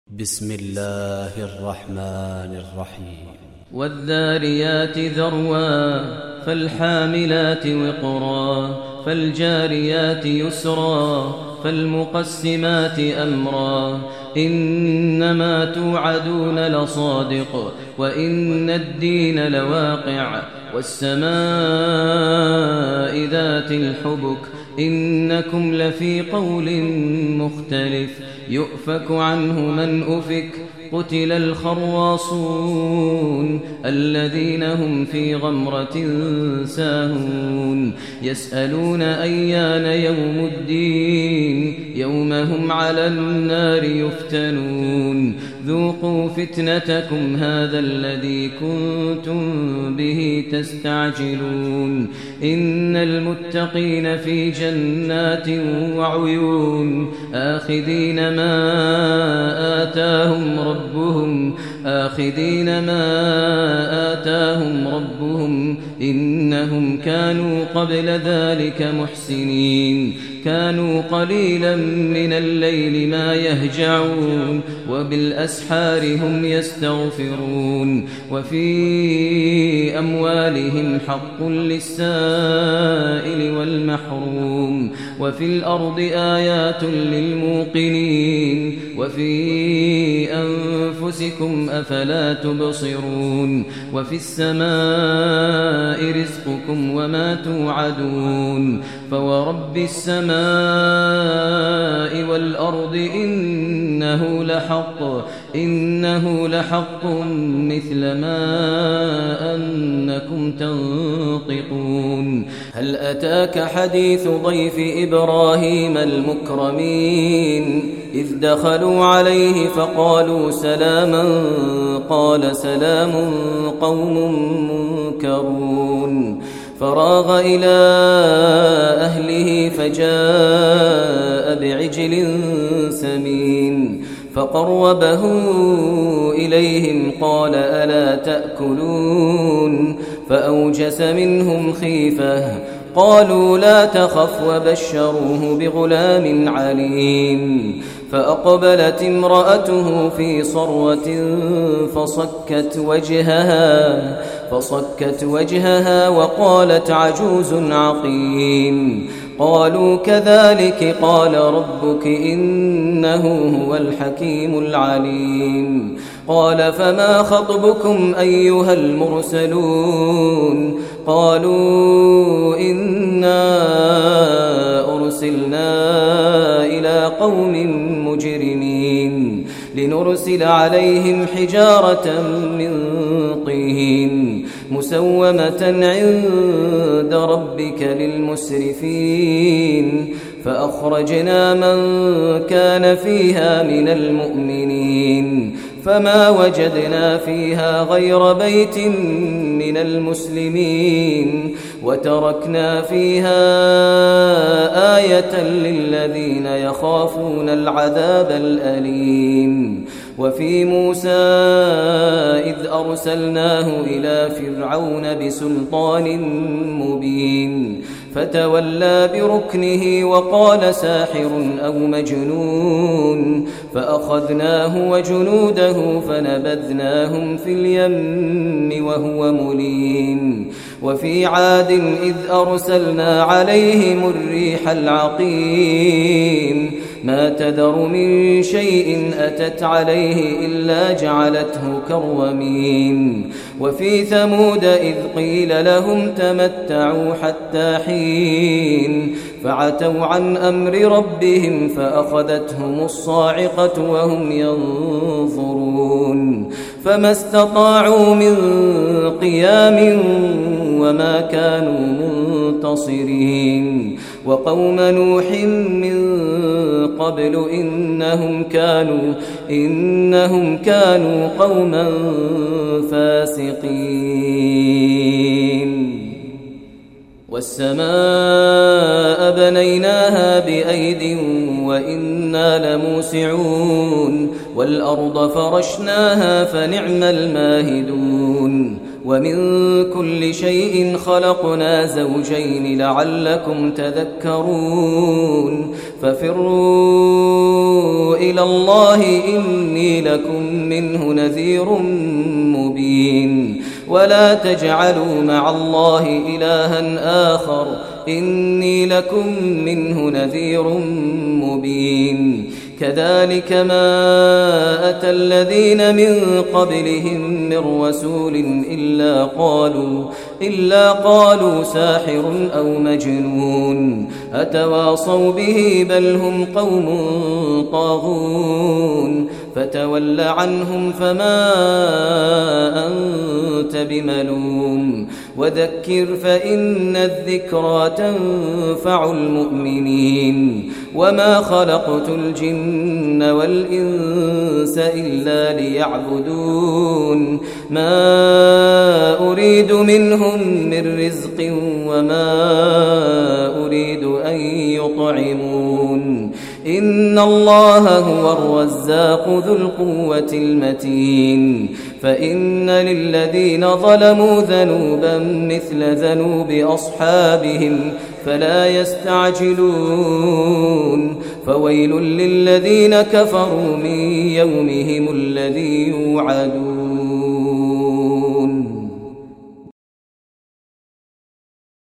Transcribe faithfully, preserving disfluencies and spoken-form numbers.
بسم الله الرحمن الرحيم والذاريات ذروا فالحاملات وقرا فالجاريات يسرا فالمقسمات أمرا إنما توعدون لصادق وإن الدين لواقع والسماء ذات الحبك إنكم لفي قول مختلف يؤفك عنه من أفك قتل الخراصون الذين هم في غمرة ساهون يسألون أيان يوم الدين يوم هم على النار يفتنون ذوقوا فتنتكم هذا الذي كنتم به تستعجلون إن المتقين في جنات وعيون آخذين ما آتاهم ربهم آخذين ما آتاهم ربهم إنهم كانوا قبل ذلك محسنين كانوا قليلا من الليل ما يهجعون وبالأسحار هم يستغفرون وفي أموالهم حق للسائل والمحروم وفي الأرض آيات للموقنين وفي أنفسكم أفلا تبصرون وفي السماء رزقكم وما توعدون فورب السماء والأرض إنه لحق إنه لحق مثل ما أنكم تنطقون هل أتاك حديث ضيف إبراهيم المكرمين إذ دخلوا عليه فقالوا سلاما قال سلام قوم منكرون فراغ إلى أهله فجاء بعجل سمين فقربه إليهم قال ألا تأكلون فأوجس منهم خيفة قالوا لا تخف وبشروه بغلام عليم فأقبلت امرأته في صروة فصكت وجهها فصكت وجهها وقالت عجوز عقيم قالوا كذلك قال ربك إنه هو الحكيم العليم قال فما خطبكم أيها المرسلون قالوا إنا أرسلنا إلى قوم مجرمين لنرسل عليهم حجارة من طين مسومة عند ربك للمسرفين فأخرجنا من كان فيها من المؤمنين فما وجدنا فيها غير بيت من المسلمين وتركنا فيها آية للذين يخافون العذاب الأليم وفي موسى إذ أرسلناه إلى فرعون بسلطان مبين فتولى بركنه وقال ساحر أو مجنون فأخذناه وجنوده فنبذناهم في اليم وهو مليم وفي عاد إذ أرسلنا عليهم الريح العقيم ما تذر من شيء أتت عليه إلا جعلته كالرميم وفي ثمود إذ قيل لهم تمتعوا حتى حين فعتوا عن أمر ربهم فأخذتهم الصاعقة وهم ينظرون فما استطاعوا من قيام وما كانوا منتصرين وقوم نوح من قبل إنهم كانوا إنهم كانوا قوما فاسقين والسماء بنيناها بأيد وإنا لموسعون والأرض فرشناها فنعم الماهدون ومن كل شيء خلقنا زوجين لعلكم تذكرون ففروا إلى الله إني لكم منه نذير مبين ولا تجعلوا مع الله إلها آخر إني لكم منه نذير مبين كذلك ما أتى الذين من قبلهم من رسول إلا قالوا, إلا قالوا ساحر أو مجنون أتواصوا به بل هم قوم طاغون فتول عنهم فما أنت بملوم وذكر فإن الذكرى تنفع المؤمنين وما خلقت الجن والإنس إلا ليعبدون ما أريد منهم من رزق وما أريد أن يطعمون إن الله هو الرزاق ذو القوة المتين فإن للذين ظلموا ذنوبا مثل ذنوب أصحابهم فلا يستعجلون فويل للذين كفروا من يومهم الذي يوعدون.